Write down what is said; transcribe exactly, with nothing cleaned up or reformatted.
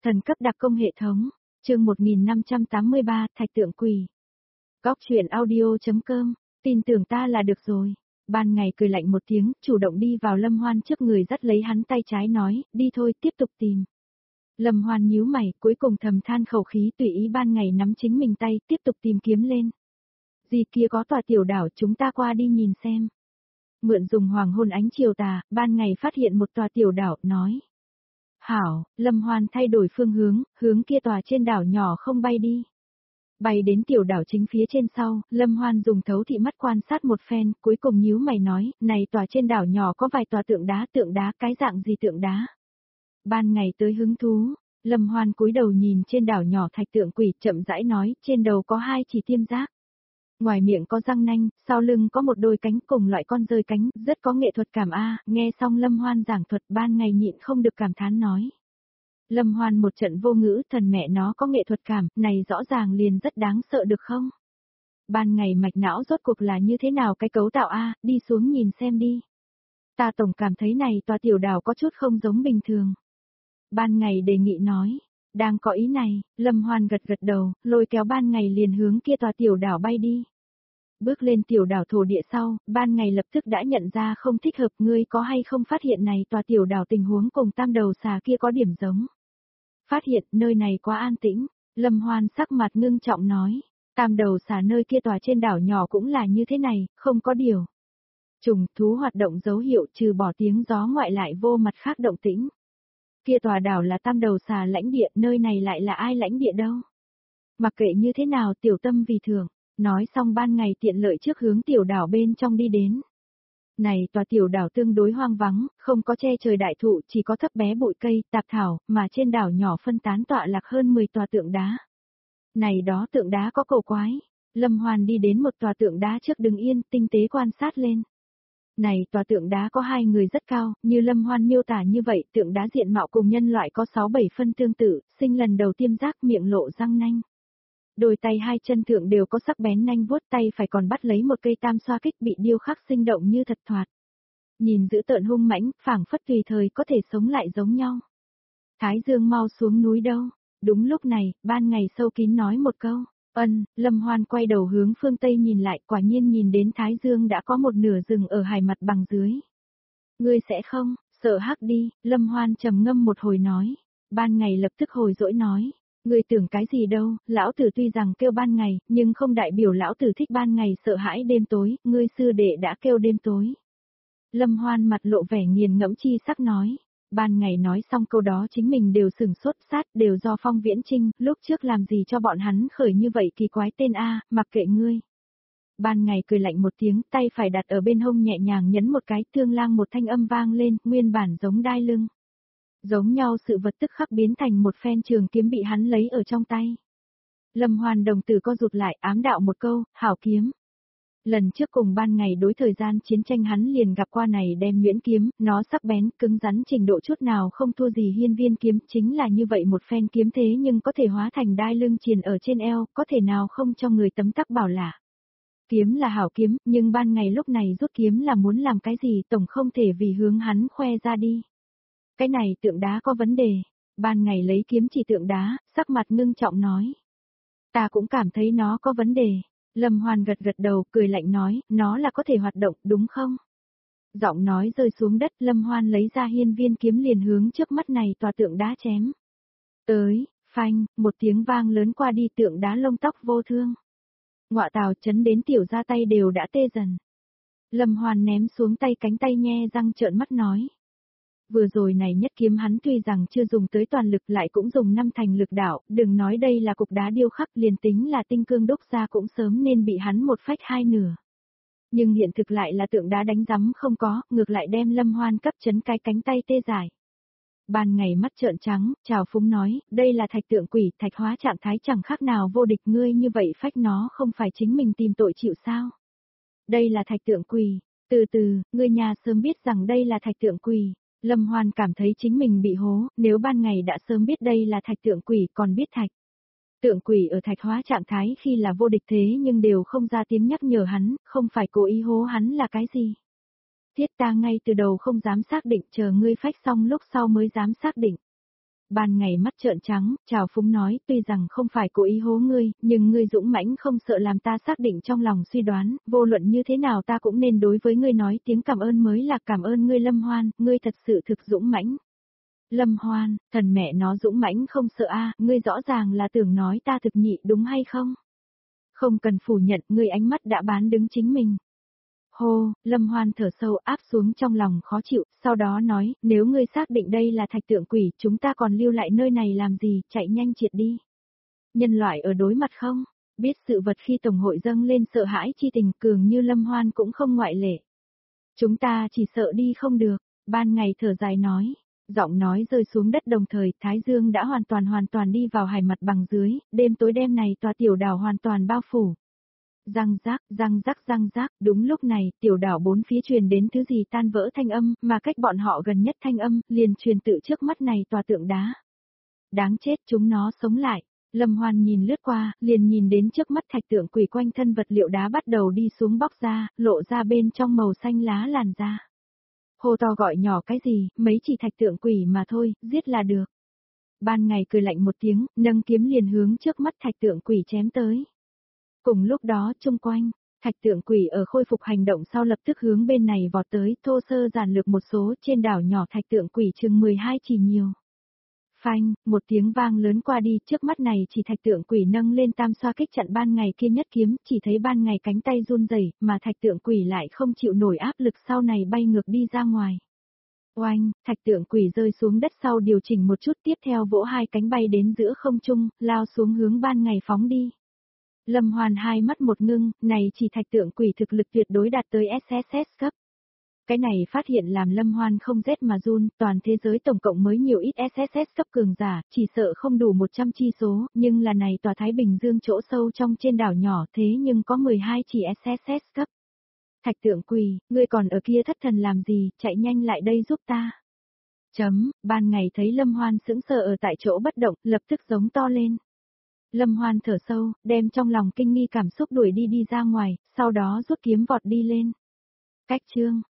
Thần cấp đặc công hệ thống, chương một nghìn năm trăm tám mươi ba, Thạch tượng quỷ. Góc truyện audio.com, tin tưởng ta là được rồi. Ban ngày cười lạnh một tiếng, chủ động đi vào Lâm Hoan trước người dắt lấy hắn tay trái nói, đi thôi, tiếp tục tìm. Lâm Hoan nhíu mày, cuối cùng thầm than khẩu khí tùy ý ban ngày nắm chính mình tay, tiếp tục tìm kiếm lên. Gì kia có tòa tiểu đảo, chúng ta qua đi nhìn xem. Mượn dùng hoàng hôn ánh chiều tà, ban ngày phát hiện một tòa tiểu đảo, nói. Hảo, Lâm Hoan thay đổi phương hướng, hướng kia tòa trên đảo nhỏ không bay đi. Bay đến tiểu đảo chính phía trên sau, Lâm Hoan dùng thấu thị mắt quan sát một phen, cuối cùng nhíu mày nói, này tòa trên đảo nhỏ có vài tòa tượng đá, tượng đá, cái dạng gì tượng đá. Ban ngày tới hứng thú, Lâm Hoan cúi đầu nhìn trên đảo nhỏ thạch tượng quỷ, chậm rãi nói, trên đầu có hai chỉ tiêm giác. Ngoài miệng có răng nanh, sau lưng có một đôi cánh cùng loại con rơi cánh, rất có nghệ thuật cảm a. Nghe xong Lâm Hoan giảng thuật ban ngày nhịn không được cảm thán nói. Lâm Hoan một trận vô ngữ, thần mẹ nó có nghệ thuật cảm, này rõ ràng liền rất đáng sợ được không? Ban ngày mạch não rốt cuộc là như thế nào cái cấu tạo a, đi xuống nhìn xem đi. Ta tổng cảm thấy này tòa tiểu đảo có chút không giống bình thường. Ban ngày đề nghị nói. Đang có ý này, Lâm Hoan gật gật đầu, lôi kéo ban ngày liền hướng kia tòa tiểu đảo bay đi. Bước lên tiểu đảo thổ địa sau, ban ngày lập tức đã nhận ra không thích hợp, ngươi có hay không phát hiện này tòa tiểu đảo tình huống cùng tam đầu xà kia có điểm giống. Phát hiện nơi này quá an tĩnh, Lâm Hoan sắc mặt ngưng trọng nói, tam đầu xà nơi kia tòa trên đảo nhỏ cũng là như thế này, không có điều. Trùng thú hoạt động dấu hiệu trừ bỏ tiếng gió ngoại lại vô mặt khác động tĩnh. Kia tòa đảo là tam đầu xà lãnh địa, nơi này lại là ai lãnh địa đâu. Mặc kệ như thế nào tiểu tâm vì thường, nói xong ban ngày tiện lợi trước hướng tiểu đảo bên trong đi đến. Này tòa tiểu đảo tương đối hoang vắng, không có che trời đại thụ, chỉ có thấp bé bụi cây, tạp thảo, mà trên đảo nhỏ phân tán tọa lạc hơn mười tòa tượng đá. Này đó tượng đá có cổ quái, Lâm Hoan đi đến một tòa tượng đá trước đứng yên, tinh tế quan sát lên. Này tòa tượng đá có hai người rất cao, như Lâm Hoan miêu tả như vậy, tượng đá diện mạo cùng nhân loại có sáu bảy phân tương tự, sinh lần đầu tiêm giác, miệng lộ răng nanh. Đôi tay hai chân thượng đều có sắc bén nanh vuốt, tay phải còn bắt lấy một cây tam xoa kích bị điêu khắc sinh động như thật thoạt. Nhìn dữ tợn hung mãnh, phảng phất tùy thời có thể sống lại giống nhau. Thái Dương mau xuống núi đâu. Đúng lúc này, ban ngày sâu kín nói một câu. Ân, Lâm Hoan quay đầu hướng phương Tây nhìn lại, quả nhiên nhìn đến Thái Dương đã có một nửa rừng ở hải mặt bằng dưới. Ngươi sẽ không, sợ hắc đi, Lâm Hoan trầm ngâm một hồi nói. Ban ngày lập tức hồi dỗi nói. Ngươi tưởng cái gì đâu, lão tử tuy rằng kêu ban ngày, nhưng không đại biểu lão tử thích ban ngày sợ hãi đêm tối, ngươi sư đệ đã kêu đêm tối. Lâm Hoan mặt lộ vẻ nghiền ngẫm chi sắc nói. Ban ngày nói xong câu đó chính mình đều sửng sốt sát, đều do Phong Viễn Trinh, lúc trước làm gì cho bọn hắn khởi như vậy kỳ quái tên A, mặc kệ ngươi. Ban ngày cười lạnh một tiếng, tay phải đặt ở bên hông nhẹ nhàng nhấn một cái, thương lang một thanh âm vang lên, nguyên bản giống đai lưng. Giống nhau sự vật tức khắc biến thành một phen trường kiếm bị hắn lấy ở trong tay. Lâm Hoan đồng tử co rụt lại, ám đạo một câu, hảo kiếm. Lần trước cùng ban ngày đối thời gian chiến tranh hắn liền gặp qua này đem nhuyễn kiếm, nó sắc bén, cứng rắn trình độ chút nào không thua gì hiên viên kiếm, chính là như vậy một phen kiếm thế nhưng có thể hóa thành đai lưng triền ở trên eo, có thể nào không cho người tấm tắc bảo lạ. Kiếm là hảo kiếm, nhưng ban ngày lúc này rút kiếm là muốn làm cái gì tổng không thể vì hướng hắn khoe ra đi. Cái này tượng đá có vấn đề, ban ngày lấy kiếm chỉ tượng đá, sắc mặt ngưng trọng nói. Ta cũng cảm thấy nó có vấn đề. Lâm Hoan gật gật đầu, cười lạnh nói, nó là có thể hoạt động, đúng không? Giọng nói rơi xuống đất, Lâm Hoan lấy ra hiên viên kiếm liền hướng trước mắt này tòa tượng đá chém. Tới, phanh, một tiếng vang lớn qua đi tượng đá lông tóc vô thương. Ngọa tào chấn đến tiểu ra tay đều đã tê dần. Lâm Hoan ném xuống tay cánh tay nhe răng trợn mắt nói. Vừa rồi này nhất kiếm hắn tuy rằng chưa dùng tới toàn lực lại cũng dùng năm thành lực đạo, đừng nói đây là cục đá điêu khắc liền tính là tinh cương đúc ra cũng sớm nên bị hắn một phách hai nửa. Nhưng hiện thực lại là tượng đá đánh rắm không có, ngược lại đem Lâm Hoan cấp chấn cái cánh tay tê dại. Ban ngày mắt trợn trắng, chào phúng nói, đây là thạch tượng quỷ, thạch hóa trạng thái chẳng khác nào vô địch, ngươi như vậy phách nó không phải chính mình tìm tội chịu sao. Đây là thạch tượng quỷ, từ từ, ngươi nhà sớm biết rằng đây là thạch tượng quỷ. Lâm Hoan cảm thấy chính mình bị hố, nếu ban ngày đã sớm biết đây là thạch tượng quỷ còn biết thạch. Tượng quỷ ở thạch hóa trạng thái khi là vô địch thế nhưng đều không ra tiếng nhắc nhở hắn, không phải cố ý hố hắn là cái gì. Thiết ta ngay từ đầu không dám xác định, chờ ngươi phách xong lúc sau mới dám xác định. Ban ngày mắt trợn trắng, Trào Phúng nói, tuy rằng không phải cố ý hố ngươi, nhưng ngươi dũng mãnh không sợ làm ta xác định trong lòng suy đoán, vô luận như thế nào ta cũng nên đối với ngươi nói tiếng cảm ơn mới là cảm ơn ngươi Lâm Hoan, ngươi thật sự thực dũng mãnh. Lâm Hoan, thần mẹ nó dũng mãnh không sợ a, ngươi rõ ràng là tưởng nói ta thực nhị đúng hay không? Không cần phủ nhận, ngươi ánh mắt đã bán đứng chính mình. Hô, Lâm Hoan thở sâu áp xuống trong lòng khó chịu, sau đó nói, nếu ngươi xác định đây là thạch tượng quỷ, chúng ta còn lưu lại nơi này làm gì, chạy nhanh triệt đi. Nhân loại ở đối mặt không? Biết sự vật khi tổng hội dâng lên sợ hãi chi tình cường như Lâm Hoan cũng không ngoại lệ. Chúng ta chỉ sợ đi không được, ban ngày thở dài nói. Giọng nói rơi xuống đất đồng thời, Thái Dương đã hoàn toàn hoàn toàn đi vào hải mặt bằng dưới, đêm tối đêm này tòa tiểu đảo hoàn toàn bao phủ. Răng rác, răng rác răng rác, đúng lúc này, tiểu đảo bốn phía truyền đến thứ gì tan vỡ thanh âm, mà cách bọn họ gần nhất thanh âm, liền truyền tự trước mắt này tòa tượng đá. Đáng chết, chúng nó sống lại. Lâm Hoan nhìn lướt qua, liền nhìn đến trước mắt thạch tượng quỷ quanh thân vật liệu đá bắt đầu đi xuống bóc ra, lộ ra bên trong màu xanh lá làn da. Hô to gọi nhỏ cái gì, mấy chỉ thạch tượng quỷ mà thôi, giết là được. Ban ngày cười lạnh một tiếng, nâng kiếm liền hướng trước mắt thạch tượng quỷ chém tới. Cùng lúc đó, chung quanh, thạch tượng quỷ ở khôi phục hành động sau lập tức hướng bên này vọt tới, thô sơ giản lược một số trên đảo nhỏ thạch tượng quỷ chừng mười hai chỉ nhiều. Phanh, một tiếng vang lớn qua đi, trước mắt này chỉ thạch tượng quỷ nâng lên tam xoa kích chặn ban ngày kia nhất kiếm, chỉ thấy ban ngày cánh tay run rẩy, mà thạch tượng quỷ lại không chịu nổi áp lực sau này bay ngược đi ra ngoài. Oanh, thạch tượng quỷ rơi xuống đất sau điều chỉnh một chút tiếp theo vỗ hai cánh bay đến giữa không trung, lao xuống hướng ban ngày phóng đi. Lâm Hoan hai mắt một ngưng, này chỉ thạch tượng quỷ thực lực tuyệt đối đạt tới ét ét ét cấp. Cái này phát hiện làm Lâm Hoan không rét mà run, toàn thế giới tổng cộng mới nhiều ít ét ét ét cấp cường giả, chỉ sợ không đủ một trăm chi số, nhưng là này tòa Thái Bình Dương chỗ sâu trong trên đảo nhỏ thế nhưng có mười hai chỉ ét ét ét cấp. Thạch tượng quỷ, ngươi còn ở kia thất thần làm gì, chạy nhanh lại đây giúp ta. Chấm, ban ngày thấy Lâm Hoan sững sờ ở tại chỗ bất động, lập tức giống to lên. Lâm Hoan thở sâu, đem trong lòng kinh nghi cảm xúc đuổi đi đi ra ngoài, sau đó rút kiếm vọt đi lên. Cách chương.